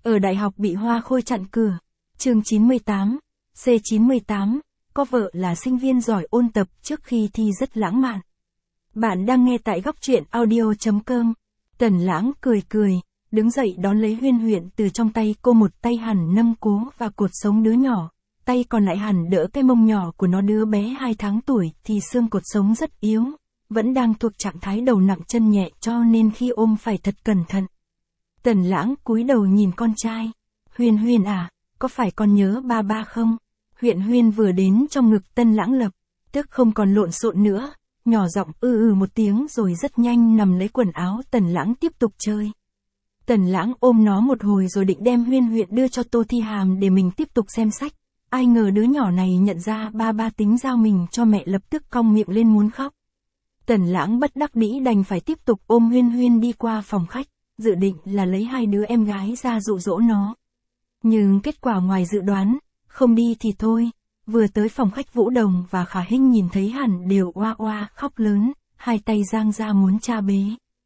Ở đại học bị hoa khôi chặn cửa. Chương 98, C98, có vợ là sinh viên giỏi ôn tập trước khi thi rất lãng mạn. Bạn đang nghe tại góc truyện audio.com. Tần Lãng cười cười, đứng dậy đón lấy Huyên Huyên từ trong tay cô, một tay hẳn nâng cố và cột sống đứa nhỏ, tay còn lại hẳn đỡ cái mông nhỏ của nó. Đứa bé 2 tháng tuổi thì xương cột sống rất yếu, vẫn đang thuộc trạng thái đầu nặng chân nhẹ, cho nên khi ôm phải thật cẩn thận. Tần Lãng cúi đầu nhìn con trai. Huyên Huyên à, có phải con nhớ ba ba không? Huyên Huyên vừa đến trong ngực Tần Lãng lập tức không còn lộn xộn nữa, nhỏ giọng một tiếng rồi rất nhanh nằm lấy quần áo Tần Lãng tiếp tục chơi. Tần Lãng ôm nó một hồi rồi định đem Huyên Huyên đưa cho Tô Thi Hàm để mình tiếp tục xem sách. Ai ngờ đứa nhỏ này nhận ra ba ba tính giao mình cho mẹ, lập tức cong miệng lên muốn khóc. Tần Lãng bất đắc dĩ đành phải tiếp tục ôm Huyên Huyên đi qua phòng khách, dự định là lấy 2 đứa em gái ra dụ dỗ nó. Nhưng kết quả ngoài dự đoán, không đi thì thôi. Vừa tới phòng khách, Vũ Đồng và Khả Hinh nhìn thấy hẳn đều oa oa khóc lớn, 2 tay giang ra muốn cha bế.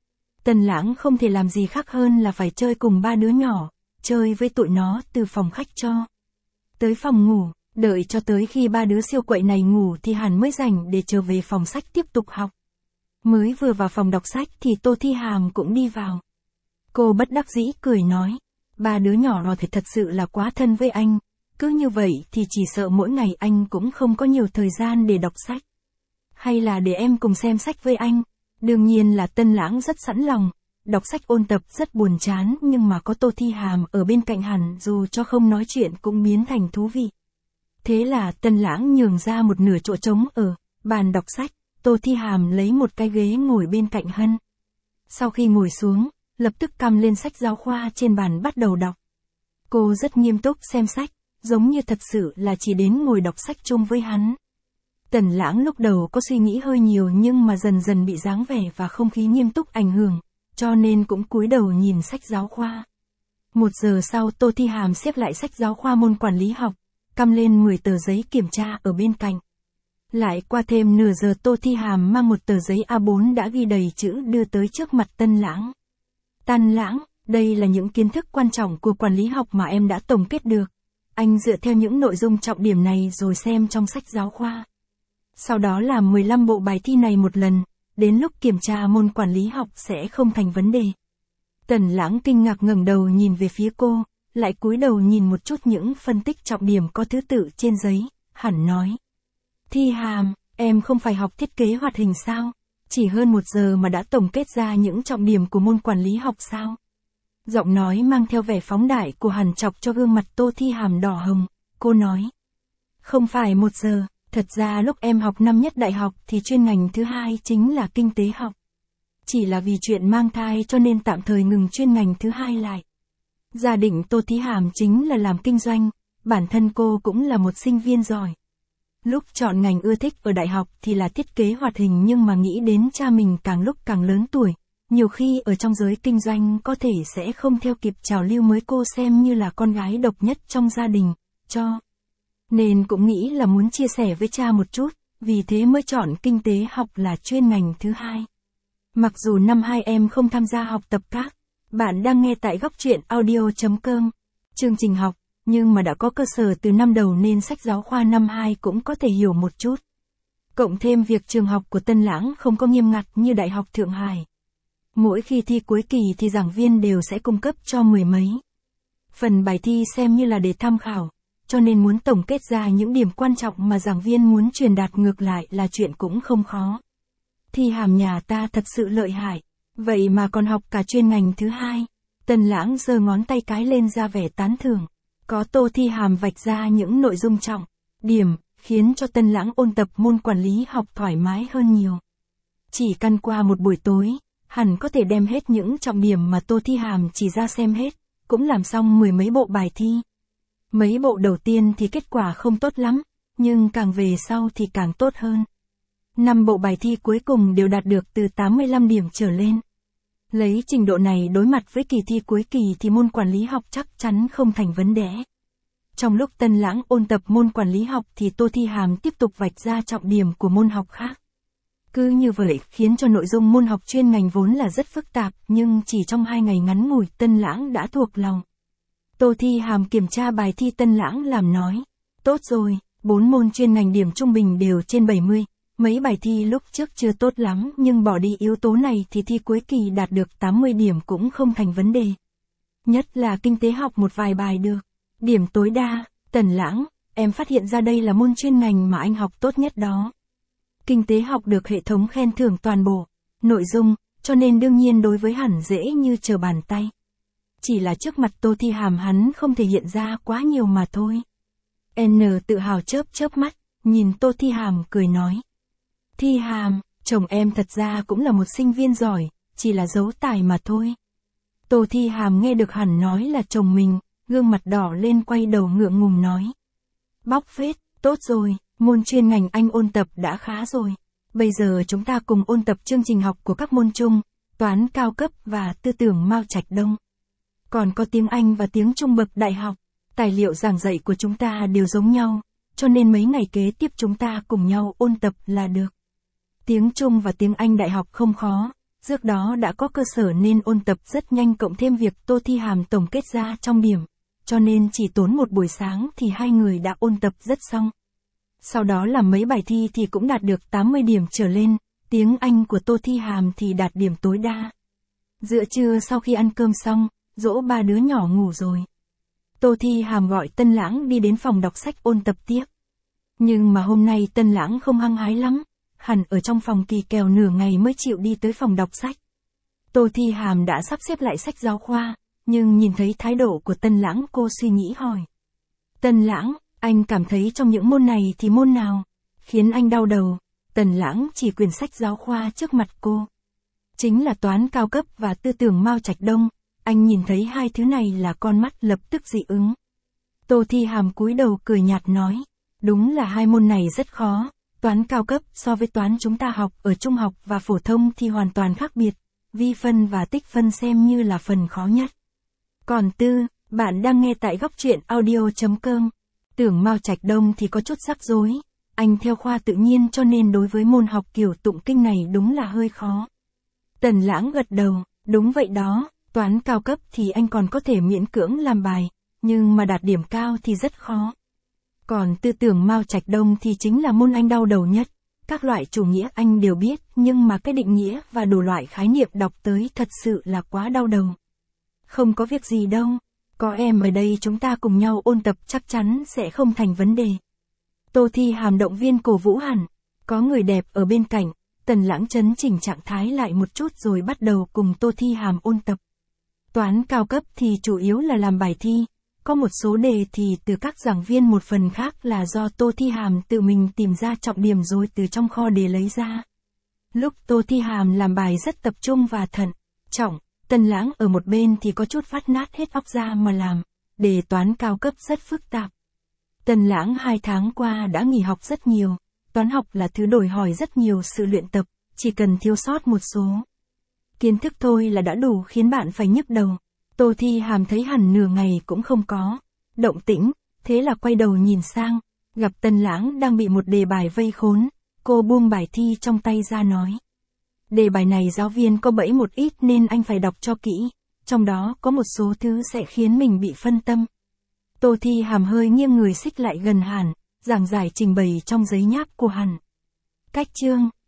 Tần Lãng không thể làm gì khác hơn là phải chơi cùng 3 đứa nhỏ, chơi với tụi nó từ phòng khách cho tới phòng ngủ, đợi cho tới khi 3 đứa siêu quậy này ngủ thì hẳn mới rảnh để trở về phòng sách tiếp tục học. Mới vừa vào phòng đọc sách thì Tô Thi Hàm cũng đi vào. Cô bất đắc dĩ cười nói, 3 đứa nhỏ nó thì thật sự là quá thân với anh, cứ như vậy thì chỉ sợ mỗi ngày anh cũng không có nhiều thời gian để đọc sách. Hay là để em cùng xem sách với anh? Đương nhiên là Tần Lãng rất sẵn lòng, đọc sách ôn tập rất buồn chán nhưng mà có Tô Thi Hàm ở bên cạnh hẳn dù cho không nói chuyện cũng biến thành thú vị. Thế là Tần Lãng nhường ra một nửa chỗ trống ở bàn đọc sách, Tô Thi Hàm lấy một cái ghế ngồi bên cạnh Hân. Sau khi ngồi xuống, lập tức cầm lên sách giáo khoa trên bàn bắt đầu đọc. Cô rất nghiêm túc xem sách, giống như thật sự là chỉ đến ngồi đọc sách chung với hắn. Tần Lãng lúc đầu có suy nghĩ hơi nhiều nhưng mà dần dần bị dáng vẻ và không khí nghiêm túc ảnh hưởng, cho nên cũng cúi đầu nhìn sách giáo khoa. 1 giờ sau, Tô Thi Hàm xếp lại sách giáo khoa môn quản lý học, cầm lên 10 tờ giấy kiểm tra ở bên cạnh. Lại qua thêm nửa giờ, Tô Thi Hàm mang một tờ giấy A4 đã ghi đầy chữ đưa tới trước mặt Tần Lãng. Tần Lãng, đây là những kiến thức quan trọng của quản lý học mà em đã tổng kết được. Anh dựa theo những nội dung trọng điểm này rồi xem trong sách giáo khoa. Sau đó làm 15 bộ bài thi này một lần, đến lúc kiểm tra môn quản lý học sẽ không thành vấn đề. Tần Lãng kinh ngạc ngẩng đầu nhìn về phía cô, lại cúi đầu nhìn một chút những phân tích trọng điểm có thứ tự trên giấy, hẳn nói. Thi Hàm, em không phải học thiết kế hoạt hình sao? Chỉ hơn 1 giờ mà đã tổng kết ra những trọng điểm của môn quản lý học sao? Giọng nói mang theo vẻ phóng đại của hẳn chọc cho gương mặt Tô Thi Hàm đỏ hồng, cô nói. Không phải 1 giờ, thật ra lúc em học năm nhất đại học thì chuyên ngành thứ 2 chính là kinh tế học. Chỉ là vì chuyện mang thai cho nên tạm thời ngừng chuyên ngành thứ 2 lại. Gia đình Tô Thi Hàm chính là làm kinh doanh, bản thân cô cũng là một sinh viên giỏi. Lúc chọn ngành ưa thích ở đại học thì là thiết kế hoạt hình, nhưng mà nghĩ đến cha mình càng lúc càng lớn tuổi, nhiều khi ở trong giới kinh doanh có thể sẽ không theo kịp trào lưu mới, cô xem như là con gái độc nhất trong gia đình, cho nên cũng nghĩ là muốn chia sẻ với cha một chút, vì thế mới chọn kinh tế học là chuyên ngành thứ 2. Mặc dù năm 2 em không tham gia học tập các bạn đang nghe tại góc truyện audio.com, chương trình học, nhưng mà đã có cơ sở từ năm đầu nên sách giáo khoa năm 2 cũng có thể hiểu một chút. Cộng thêm việc trường học của Tần Lãng không có nghiêm ngặt như Đại học Thượng Hải. Mỗi khi thi cuối kỳ thì giảng viên đều sẽ cung cấp cho 10 mấy phần bài thi xem như là để tham khảo, cho nên muốn tổng kết ra những điểm quan trọng mà giảng viên muốn truyền đạt ngược lại là chuyện cũng không khó. Thi Hàm nhà ta thật sự lợi hại, vậy mà còn học cả chuyên ngành thứ 2. Tần Lãng giơ ngón tay cái lên ra vẻ tán thưởng. Có Tô Thi Hàm vạch ra những nội dung trọng điểm, khiến cho Tần Lãng ôn tập môn quản lý học thoải mái hơn nhiều. Chỉ căn qua một buổi tối, hẳn có thể đem hết những trọng điểm mà Tô Thi Hàm chỉ ra xem hết, cũng làm xong 10 mấy bộ bài thi. Mấy bộ đầu tiên thì kết quả không tốt lắm, nhưng càng về sau thì càng tốt hơn. 5 bộ bài thi cuối cùng đều đạt được từ 85 điểm trở lên. Lấy trình độ này đối mặt với kỳ thi cuối kỳ thì môn quản lý học chắc chắn không thành vấn đề. Trong lúc Tần Lãng ôn tập môn quản lý học thì Tô Thi Hàm tiếp tục vạch ra trọng điểm của môn học khác. Cứ như vậy khiến cho nội dung môn học chuyên ngành vốn là rất phức tạp, nhưng chỉ trong 2 ngày ngắn ngủi Tần Lãng đã thuộc lòng. Tô Thi Hàm kiểm tra bài thi Tân Lãng làm nói. Tốt rồi, 4 môn chuyên ngành điểm trung bình đều trên 70. Mấy bài thi lúc trước chưa tốt lắm nhưng bỏ đi yếu tố này thì thi cuối kỳ đạt được 80 điểm cũng không thành vấn đề. Nhất là kinh tế học một vài bài được. Điểm tối đa, Tần Lãng, em phát hiện ra đây là môn chuyên ngành mà anh học tốt nhất đó. Kinh tế học được hệ thống khen thưởng toàn bộ, nội dung, cho nên đương nhiên đối với hẳn dễ như trở bàn tay. Chỉ là trước mặt Tô Thi Hàm hắn không thể hiện ra quá nhiều mà thôi. N tự hào chớp chớp mắt, nhìn Tô Thi Hàm cười nói. Thi Hàm, chồng em thật ra cũng là một sinh viên giỏi, chỉ là giấu tài mà thôi. Tô Thi Hàm nghe được hẳn nói là chồng mình, gương mặt đỏ lên quay đầu ngượng ngùng nói. Bóc phết, tốt rồi, môn chuyên ngành anh ôn tập đã khá rồi. Bây giờ chúng ta cùng ôn tập chương trình học của các môn chung, toán cao cấp và tư tưởng Mao Trạch Đông. Còn có tiếng Anh và tiếng Trung bậc đại học, tài liệu giảng dạy của chúng ta đều giống nhau, cho nên mấy ngày kế tiếp chúng ta cùng nhau ôn tập là được. Tiếng Trung và tiếng Anh đại học không khó, trước đó đã có cơ sở nên ôn tập rất nhanh cộng thêm việc Tô Thi Hàm tổng kết ra trong điểm, cho nên chỉ tốn một buổi sáng thì hai người đã ôn tập rất xong. Sau đó làm mấy bài thi thì cũng đạt được 80 điểm trở lên, tiếng Anh của Tô Thi Hàm thì đạt điểm tối đa. Giữa trưa sau khi ăn cơm xong, dỗ ba đứa nhỏ ngủ rồi. Tô Thi Hàm gọi Tân Lãng đi đến phòng đọc sách ôn tập tiếp. Nhưng mà hôm nay Tân Lãng không hăng hái lắm, hẳn ở trong phòng kỳ kèo nửa ngày mới chịu đi tới phòng đọc sách. Tô Thi Hàm đã sắp xếp lại sách giáo khoa, nhưng nhìn thấy thái độ của Tân Lãng cô suy nghĩ hỏi. Tân Lãng, anh cảm thấy trong những môn này thì môn nào khiến anh đau đầu? Tân Lãng chỉ quyển sách giáo khoa trước mặt cô. Chính là toán cao cấp và tư tưởng Mao Trạch Đông, anh nhìn thấy hai thứ này là con mắt lập tức dị ứng. Tô Thi Hàm cúi đầu cười nhạt nói, đúng là hai môn này rất khó, toán cao cấp so với toán chúng ta học ở trung học và phổ thông thì hoàn toàn khác biệt, vi phân và tích phân xem như là phần khó nhất. Còn tư, bạn đang nghe tại góc truyện audio.com. Tưởng Mao Trạch Đông thì có chút rắc rối, anh theo khoa tự nhiên cho nên đối với môn học kiểu tụng kinh này đúng là hơi khó. Tần Lãng gật đầu, đúng vậy đó, toán cao cấp thì anh còn có thể miễn cưỡng làm bài, nhưng mà đạt điểm cao thì rất khó. Còn tư tưởng Mao Trạch Đông thì chính là môn anh đau đầu nhất, các loại chủ nghĩa anh đều biết nhưng mà cái định nghĩa và đủ loại khái niệm đọc tới thật sự là quá đau đầu. Không có việc gì đâu, có em ở đây chúng ta cùng nhau ôn tập chắc chắn sẽ không thành vấn đề. Tô Thi Hàm động viên cổ vũ hẳn, có người đẹp ở bên cạnh, Tần Lãng chấn chỉnh trạng thái lại một chút rồi bắt đầu cùng Tô Thi Hàm ôn tập. Toán cao cấp thì chủ yếu là làm bài thi, có một số đề thì từ các giảng viên, một phần khác là do Tô Thi Hàm tự mình tìm ra trọng điểm rồi từ trong kho đề lấy ra. Lúc Tô Thi Hàm làm bài rất tập trung và thận trọng, Tần Lãng ở một bên thì có chút phát nát hết óc ra mà làm, đề toán cao cấp rất phức tạp. Tần Lãng 2 tháng qua đã nghỉ học rất nhiều, toán học là thứ đòi hỏi rất nhiều sự luyện tập, chỉ cần thiếu sót một số kiến thức thôi là đã đủ khiến bạn phải nhức đầu. Tô Thi Hàm thấy hẳn nửa ngày cũng không có động tĩnh, thế là quay đầu nhìn sang, gặp Tần Lãng đang bị một đề bài vây khốn, cô buông bài thi trong tay ra nói. Đề bài này giáo viên có bẫy một ít nên anh phải đọc cho kỹ, trong đó có một số thứ sẽ khiến mình bị phân tâm. Tô Thi Hàm hơi nghiêng người xích lại gần hẳn, giảng giải trình bày trong giấy nháp của hẳn. Cách chương